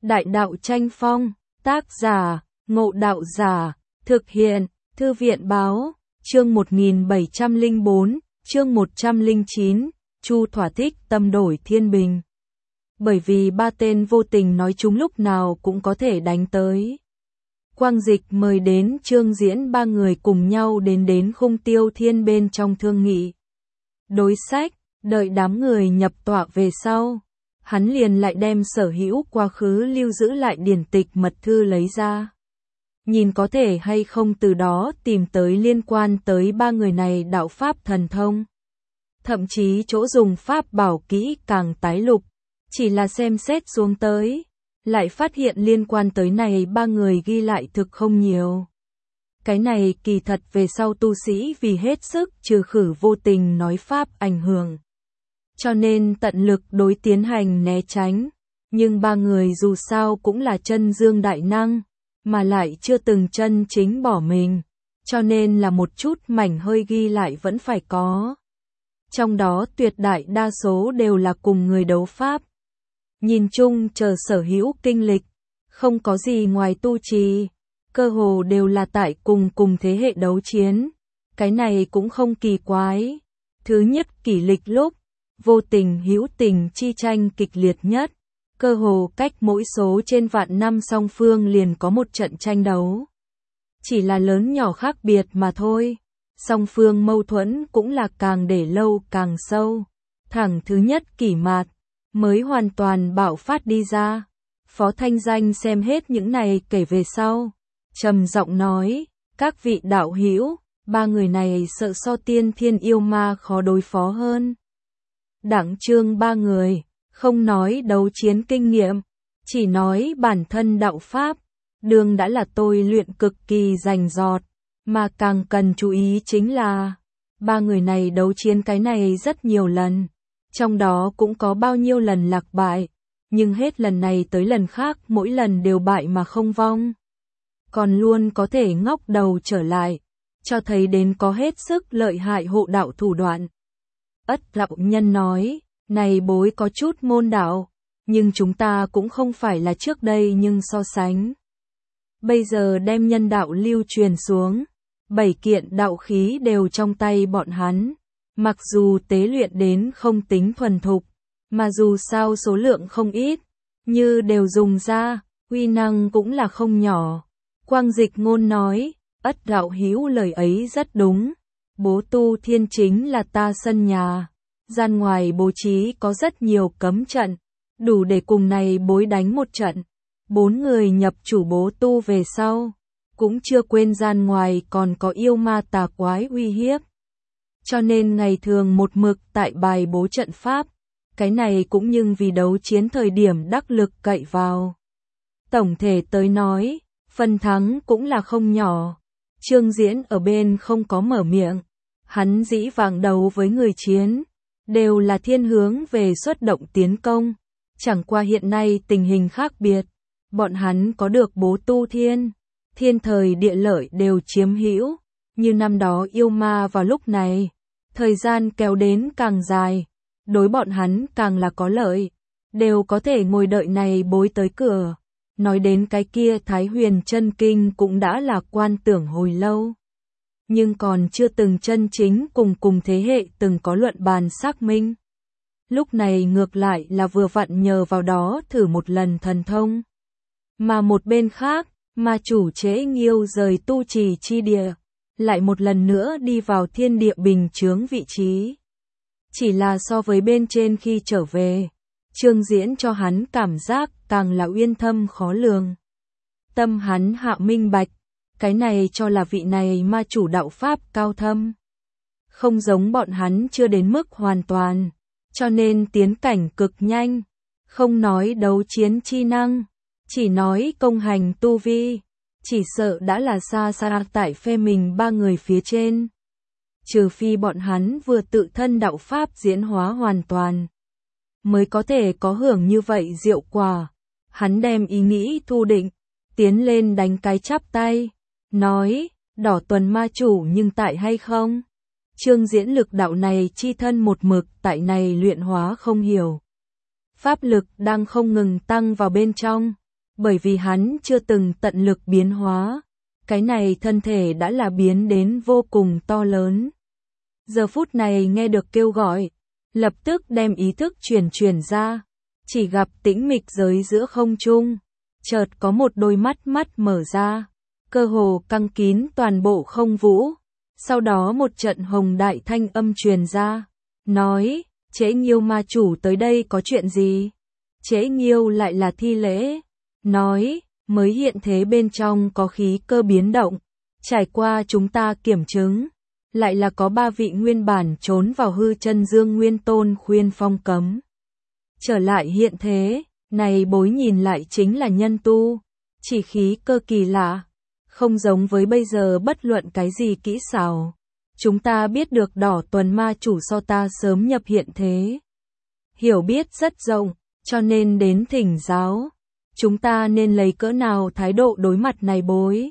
Đại đạo tranh phong, tác giả, Ngộ Đạo Giả, thực hiện, Thư viện báo, chương 1704, chương 109, Chu Thỏa thích tâm đổi thiên bình. Bởi vì ba tên vô tình nói chúng lúc nào cũng có thể đánh tới. Quang Dịch mời đến Trương Diễn ba người cùng nhau đến Khung Tiêu Thiên bên trong thương nghị. Đối sách, đợi đám người nhập tọa về sau. Hắn liền lại đem sở hữu quá khứ lưu giữ lại điển tịch mật thư lấy ra. Nhìn có thể hay không từ đó tìm tới liên quan tới ba người này đạo pháp thần thông. Thậm chí chỗ dùng pháp bảo kỹ càng tái lục. Chỉ là xem xét xuống tới. Lại phát hiện liên quan tới này ba người ghi lại thực không nhiều. Cái này kỳ thật về sau tu sĩ vì hết sức trừ khử vô tình nói pháp ảnh hưởng. Cho nên tận lực đối tiến hành né tránh. Nhưng ba người dù sao cũng là chân dương đại năng, mà lại chưa từng chân chính bỏ mình. Cho nên là một chút mảnh hơi ghi lại vẫn phải có. Trong đó tuyệt đại đa số đều là cùng người đấu pháp. Nhìn chung chờ sở hữu kinh lịch, không có gì ngoài tu trì, cơ hồ đều là tại cùng thế hệ đấu chiến. Cái này cũng không kỳ quái. Thứ nhất kỷ lịch lúc, vô tình hữu tình chi tranh kịch liệt nhất, cơ hồ cách mỗi số trên vạn năm song phương liền có một trận tranh đấu. Chỉ là lớn nhỏ khác biệt mà thôi, song phương mâu thuẫn cũng là càng để lâu càng sâu. Thẳng thứ nhất kỷ mạt, mới hoàn toàn bạo phát đi ra. Phó Thanh Danh xem hết những này kể về sau, trầm giọng nói, các vị đạo hữu, ba người này sợ so tiên thiên yêu ma khó đối phó hơn. Đẳng trương ba người, không nói đấu chiến kinh nghiệm, chỉ nói bản thân đạo pháp, đường đã là tôi luyện cực kỳ rành rọt, mà càng cần chú ý chính là, ba người này đấu chiến cái này rất nhiều lần, trong đó cũng có bao nhiêu lần lạc bại, nhưng hết lần này tới lần khác mỗi lần đều bại mà không vong. Còn luôn có thể ngóc đầu trở lại, cho thấy đến có hết sức lợi hại hộ đạo thủ đoạn. Ất đạo nhân nói, này bối có chút môn đạo, nhưng chúng ta cũng không phải là trước đây nhưng so sánh. Bây giờ đem nhân đạo lưu truyền xuống, 7 kiện đạo khí đều trong tay bọn hắn, mặc dù tế luyện đến không tính thuần thục, mà dù sao số lượng không ít, như đều dùng ra, uy năng cũng là không nhỏ. Quang Dịch ngôn nói, Ất đạo hữu lời ấy rất đúng, bố tu thiên chính là ta sân nhà. Gian ngoài bố trí có rất nhiều cấm trận, đủ để cùng này bối đánh một trận. 4 người nhập chủ bố tu về sau, cũng chưa quên gian ngoài còn có yêu ma tà quái uy hiếp. Cho nên ngày thường một mực tại bài bố trận pháp, cái này cũng nhưng vì đấu chiến thời điểm đắc lực cậy vào. Tổng thể tới nói, phần thắng cũng là không nhỏ. Trương Diễn ở bên không có mở miệng, hắn dĩ vàng đầu với người chiến. Đều là thiên hướng về xuất động tiến công, chẳng qua hiện nay tình hình khác biệt, bọn hắn có được bố tu thiên thời địa lợi đều chiếm hữu, như năm đó yêu ma vào lúc này, thời gian kéo đến càng dài, đối bọn hắn càng là có lợi, đều có thể ngồi đợi này bối tới cửa. Nói đến cái kia Thái Huyền chân kinh cũng đã là quan tưởng hồi lâu. Nhưng còn chưa từng chân chính cùng thế hệ từng có luận bàn xác minh. Lúc này ngược lại là vừa vặn nhờ vào đó thử một lần thần thông. Mà một bên khác, ma chủ Trễ Nghiêu rời tu trì chi địa, lại một lần nữa đi vào thiên địa bình chướng vị trí. Chỉ là so với bên trên khi trở về, Trương Diễn cho hắn cảm giác càng là uyên thâm khó lường. Tâm hắn hạ minh bạch. Cái này cho là vị này ma chủ đạo pháp cao thâm. Không giống bọn hắn chưa đến mức hoàn toàn, cho nên tiến cảnh cực nhanh. Không nói đấu chiến chi năng, chỉ nói công hành tu vi, chỉ sợ đã là xa xa tại phe mình ba người phía trên. Trừ phi bọn hắn vừa tự thân đạo pháp diễn hóa hoàn toàn, mới có thể có hưởng như vậy diệu quả. Hắn đem ý nghĩ thu định, tiến lên đánh cái chắp tay. Nói, đỏ tuần ma chủ nhưng tại hay không? Trương Diễn lực đạo này chi thân một mực tại này luyện hóa không hiểu. Pháp lực đang không ngừng tăng vào bên trong, bởi vì hắn chưa từng tận lực biến hóa. Cái này thân thể đã là biến đến vô cùng to lớn. Giờ phút này nghe được kêu gọi, lập tức đem ý thức truyền ra, chỉ gặp tĩnh mịch giới giữa không trung, chợt có một đôi mắt mở ra, cơ hồ căng kín toàn bộ không vũ. Sau đó một trận hồng đại thanh âm truyền ra, nói, Trễ Nghiêu ma chủ tới đây có chuyện gì? Trễ Nghiêu lại là thi lễ, nói, mới hiện thế bên trong có khí cơ biến động, trải qua chúng ta kiểm chứng, lại là có 3 vị nguyên bản trốn vào hư chân dương nguyên tôn khuyên phong cấm. Trở lại hiện thế, này bối nhìn lại chính là nhân tu, chỉ khí cơ kỳ lạ, không giống với bây giờ bất luận cái gì kỹ xảo. Chúng ta biết được Đỏ Tuần ma chủ so ta sớm nhập hiện thế. Hiểu biết rất rộng, cho nên đến thỉnh giáo. Chúng ta nên lấy cỡ nào thái độ đối mặt này bối?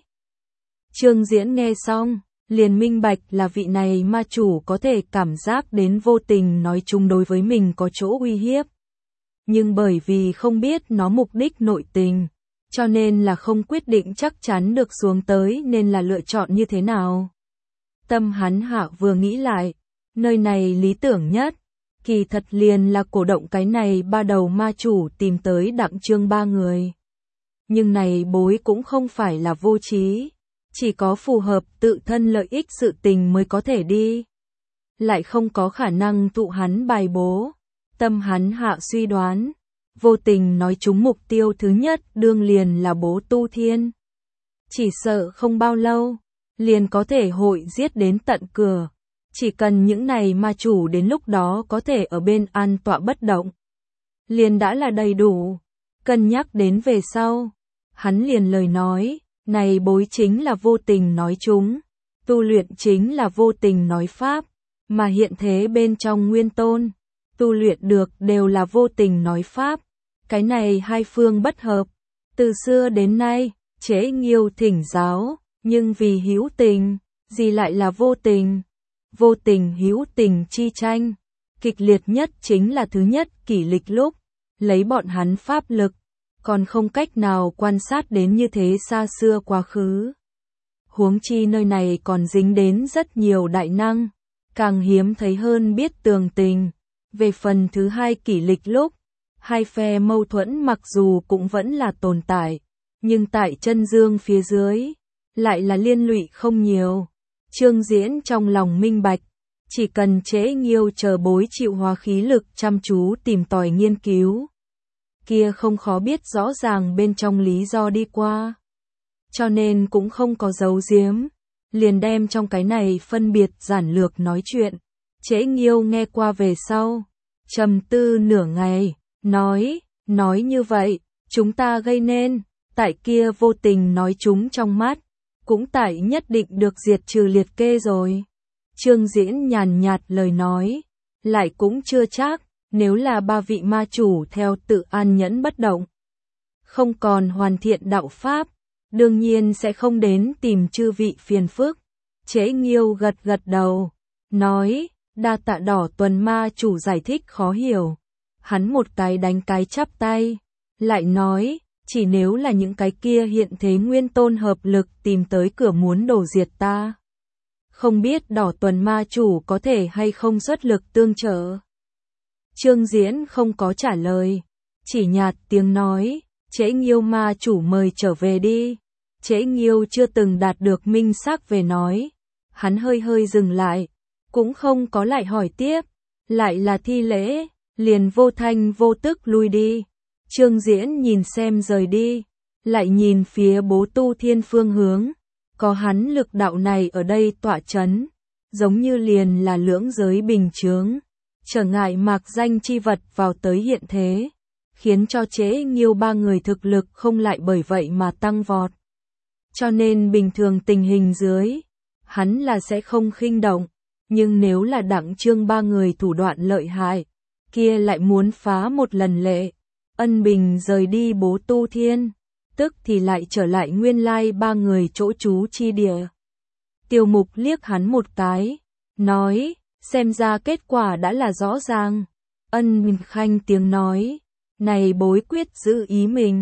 Trương Diễn nghe xong, liền minh bạch là vị này ma chủ có thể cảm giác đến vô tình nói chung đối với mình có chỗ uy hiếp. Nhưng bởi vì không biết nó mục đích nội tình, cho nên là không quyết định chắc chắn được xuống tới nên là lựa chọn như thế nào. Tâm hắn hạ vừa nghĩ lại, nơi này lý tưởng nhất, kỳ thật liền là cổ động cái này 3 đầu ma chủ tìm tới Đặng Trương 3 người. Nhưng này bối cũng không phải là vô trí, chỉ có phù hợp tự thân lợi ích sự tình mới có thể đi. Lại không có khả năng tụ hắn bài bố. Tâm hắn hạ suy đoán, vô tình nói chúng mục tiêu thứ nhất đương liền là bố Tu Thiên. Chỉ sợ không bao lâu, liền có thể hội giết đến tận cửa. Chỉ cần những này ma chủ đến lúc đó có thể ở bên an tọa bất động, liền đã là đầy đủ. Cân nhắc đến về sau, hắn liền lời nói, này bối chính là vô tình nói chúng, tu luyện chính là vô tình nói pháp, mà hiện thế bên trong nguyên tôn, tu luyện được đều là vô tình nói pháp. Cái này hai phương bất hợp, từ xưa đến nay, Trễ Nghiêu thỉnh giáo, nhưng vì hữu tình, gì lại là vô tình? Vô tình hữu tình chi tranh, kịch liệt nhất chính là thứ nhất kỷ lịch lúc, lấy bọn hắn pháp lực, còn không cách nào quan sát đến như thế xa xưa quá khứ. Huống chi nơi này còn dính đến rất nhiều đại năng, càng hiếm thấy hơn biết tường tình. Về phần thứ hai kỷ lịch lúc, hai phe mâu thuẫn mặc dù cũng vẫn là tồn tại, nhưng tại chân dương phía dưới, lại là liên lụy không nhiều. Trương Diễn trong lòng minh bạch, chỉ cần Trễ Nghiêu chờ bối chịu hóa khí lực chăm chú tìm tòi nghiên cứu, kia không khó biết rõ ràng bên trong lý do đi qua. Cho nên cũng không có giấu giếm, liền đem trong cái này phân biệt giản lược nói chuyện. Trễ Nghiêu nghe qua về sau, trầm tư nửa ngày, nói như vậy, chúng ta gây nên, tại kia vô tình nói chúng trong mắt, cũng tại nhất định được diệt trừ liệt kê rồi. Trương Diễn nhàn nhạt lời nói, lại cũng chưa chắc, nếu là 3 vị ma chủ theo tự an nhẫn bất động, không còn hoàn thiện đạo pháp, đương nhiên sẽ không đến tìm chư vị phiền phức. Trễ Nghiêu gật đầu, nói, đa tạ Đỏ Tuần ma chủ giải thích khó hiểu. Hắn một cái đánh cái chắp tay, lại nói, chỉ nếu là những cái kia hiện thế nguyên tôn hợp lực tìm tới cửa muốn đổ diệt ta. Không biết Đỏ Tuần ma chủ có thể hay không xuất lực tương trợ. Trương Diễn không có trả lời, chỉ nhạt tiếng nói, Trễ Nghiêu ma chủ mời trở về đi. Trễ Nghiêu chưa từng đạt được minh xác về nói, hắn hơi dừng lại, cũng không có lại hỏi tiếp, lại là thi lễ, liền vô thanh vô tức lui đi. Trương Diễn nhìn xem rời đi, lại nhìn phía bố Tu Thiên phương hướng, có hắn lực đạo này ở đây tọa chấn, giống như liền là lưỡng giới bình chướng, trở ngại mạc danh chi vật vào tới hiện thế, khiến cho Trễ Nghiêu 3 người thực lực không lại bởi vậy mà tăng vọt. Cho nên bình thường tình hình dưới, hắn là sẽ không khinh động, nhưng nếu là Đặng Trương 3 người thủ đoạn lợi hại, kia lại muốn phá một lần lệ. Ân bình rời đi bố Tu Thiên, tức thì lại trở lại nguyên lai 3 người chỗ trú chi địa. Tiêu Mục liếc hắn một cái, nói, xem ra kết quả đã là rõ ràng. Ân bình khanh tiếng nói, này bối quyết giữ ý mình,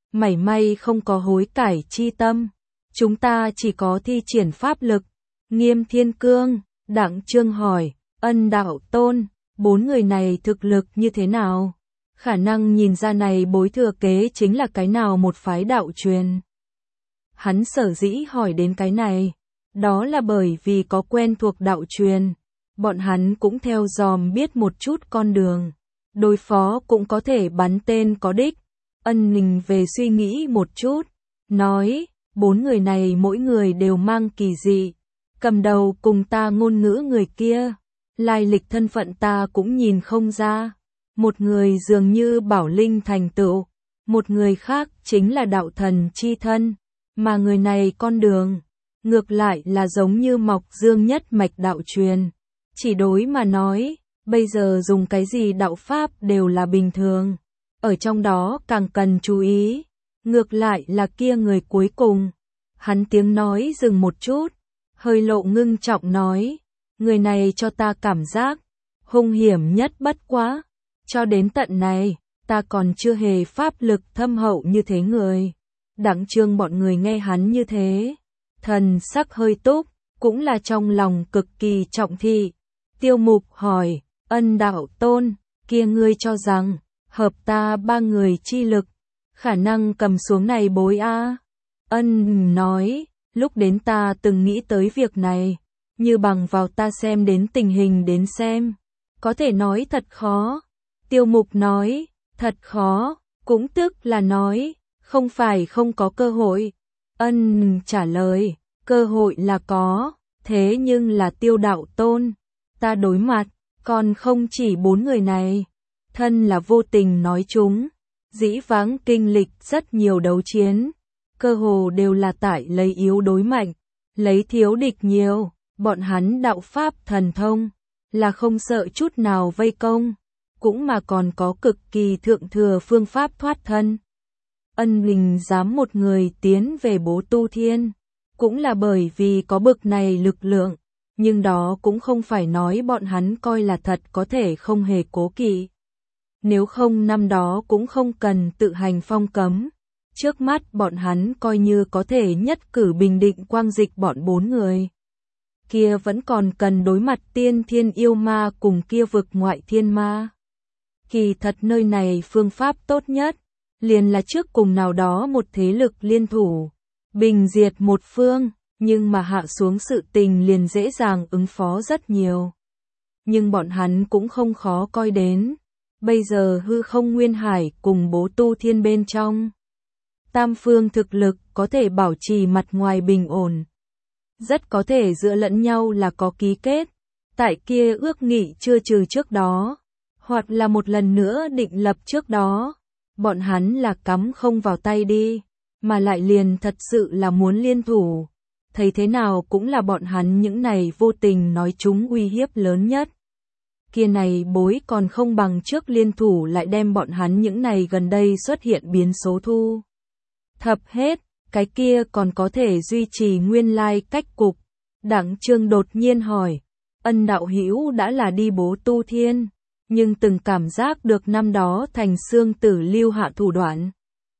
mảy may không có hối cải chi tâm. Chúng ta chỉ có thi triển pháp lực. Nghiêm Thiên Cương, Đặng Trương hỏi, Ân đạo tôn, 4 người này thực lực như thế nào? Khả năng nhìn ra này bối thừa kế chính là cái nào một phái đạo truyền. Hắn sở dĩ hỏi đến cái này, đó là bởi vì có quen thuộc đạo truyền, bọn hắn cũng theo dòm biết một chút con đường, đối phó cũng có thể bắn tên có đích. Ân Ninh về suy nghĩ một chút, nói, 4 người này mỗi người đều mang kỳ dị, cầm đầu cùng ta ngôn ngữ người kia, lai lịch thân phận ta cũng nhìn không ra. Một người dường như bảo linh thành tựu, một người khác chính là đạo thần chi thân, mà người này con đường, ngược lại là giống như Mộc Dương nhất mạch đạo truyền. Chỉ đối mà nói, bây giờ dùng cái gì đạo pháp đều là bình thường, ở trong đó càng cần chú ý, ngược lại là kia người cuối cùng. Hắn tiếng nói dừng một chút, hơi lộ ngưng trọng nói, người này cho ta cảm giác hung hiểm nhất bất quá. Cho đến tận này, ta còn chưa hề pháp lực thâm hậu như thế người. Đặng Trương bọn người nghe hắn như thế, thần sắc hơi túc, cũng là trong lòng cực kỳ trọng thị. Tiêu Mục hỏi, Ân đạo tôn, kia ngươi cho rằng, hợp ta 3 người chi lực, khả năng cầm xuống này bối a? Ân nói, lúc đến ta từng nghĩ tới việc này, như bằng vào ta xem đến tình hình đến xem, có thể nói thật khó. Tiêu Mục nói, thật khó, cũng tức là nói, không phải không có cơ hội. Ân trả lời, cơ hội là có, thế nhưng là Tiêu đạo tôn, ta đối mặt, còn không chỉ 4 người này. Thân là vô tình nói chúng, dĩ vãng kinh lịch rất nhiều đấu chiến, cơ hồ đều là tại lấy yếu đối mạnh, lấy thiếu địch nhiều, bọn hắn đạo pháp thần thông, là không sợ chút nào vây công, cũng mà còn có cực kỳ thượng thừa phương pháp thoát thân. Ân Ninh dám một người tiến về Bố Tu Thiên, cũng là bởi vì có bực này lực lượng, nhưng đó cũng không phải nói bọn hắn coi là thật có thể không hề cố kỵ. Nếu không năm đó cũng không cần tự hành phong cấm, trước mắt bọn hắn coi như có thể nhất cử bình định quang dịch bọn 4 người. Kia vẫn còn cần đối mặt tiên thiên yêu ma cùng kia vực ngoại thiên ma. Kỳ thật nơi này phương pháp tốt nhất, liền là trước cùng nào đó một thế lực liên thủ, bình diệt một phương, nhưng mà hạ xuống sự tình liền dễ dàng ứng phó rất nhiều. Nhưng bọn hắn cũng không khó coi đến, bây giờ hư không nguyên hải cùng Bố Tu Thiên bên trong. Tam phương thực lực có thể bảo trì mặt ngoài bình ổn. Rất có thể giữa lẫn nhau là có ký kết, tại kia ước nghị chưa trừ trước đó, hoặc là một lần nữa định lập trước đó, bọn hắn là cắm không vào tay đi, mà lại liền thật sự là muốn liên thủ. Thấy thế nào cũng là bọn hắn những này vô tình nói chúng uy hiếp lớn nhất. Kia này bối còn không bằng trước liên thủ lại đem bọn hắn những này gần đây xuất hiện biến số thu thập hết, cái kia còn có thể duy trì nguyên lai cách cục. Đặng Trương đột nhiên hỏi, Ân đạo hữu đã là đi Bố Tu Thiên, nhưng từng cảm giác được năm đó Thành Xương Tử lưu hạ thủ đoạn.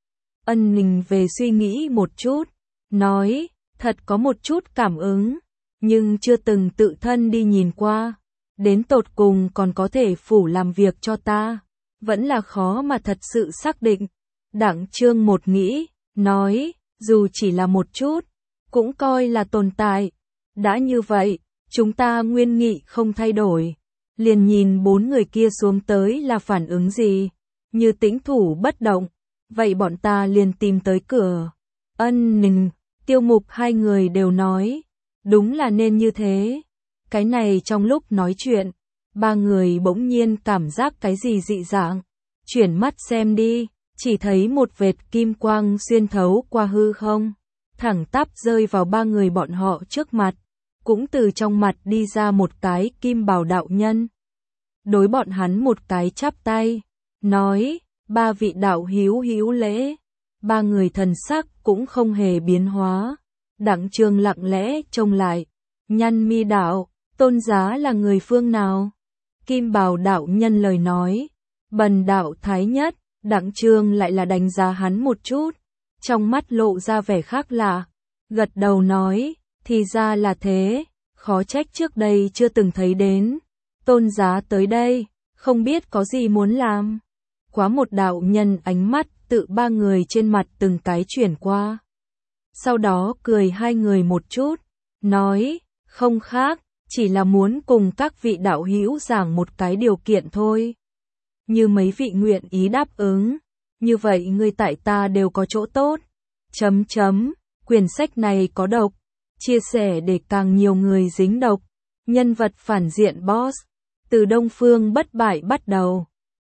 Ân Ninh về suy nghĩ một chút, nói, thật có một chút cảm ứng, nhưng chưa từng tự thân đi nhìn qua, đến tột cùng còn có thể phủ làm việc cho ta, vẫn là khó mà thật sự xác định. Đặng Trương một nghĩ, nói, dù chỉ là một chút, cũng coi là tồn tại. Đã như vậy, chúng ta nguyên nghị không thay đổi, liền nhìn 4 người kia xuống tới là phản ứng gì, như tĩnh thủ bất động, vậy bọn ta liền tìm tới cửa. Ân Ninh, Tiêu Mục hai người đều nói, đúng là nên như thế. Cái này trong lúc nói chuyện, 3 người bỗng nhiên cảm giác cái gì dị dạng, chuyển mắt xem đi, chỉ thấy một vệt kim quang xuyên thấu qua hư không, thẳng tắp rơi vào 3 người bọn họ trước mặt, cũng từ trong mặt đi ra một cái kim bào đạo nhân. Đối bọn hắn một cái chắp tay, nói, 3 vị đạo hữu lễ. 3 người thần sắc cũng không hề biến hóa. Đặng Trương lặng lẽ trông lại, nhăn mi đạo, tôn giá là người phương nào? Kim bào đạo nhân lời nói, bần đạo thái nhất. Đặng Trương lại là đánh giá hắn một chút, trong mắt lộ ra vẻ khác lạ, gật đầu nói, thì ra là thế, khó trách trước đây chưa từng thấy đến. Tôn giá tới đây, không biết có gì muốn làm. Quá một đạo nhân ánh mắt tự ba người trên mặt từng cái chuyển qua. Sau đó cười hai người một chút, nói, không khác, chỉ là muốn cùng các vị đạo hữu giảng một cái điều kiện thôi. Như mấy vị nguyện ý đáp ứng, như vậy người tại ta đều có chỗ tốt. Quyển sách này có độc, chia sẻ để càng nhiều người dính độc. Nhân vật phản diện boss, từ Đông Phương Bất Bại bắt đầu.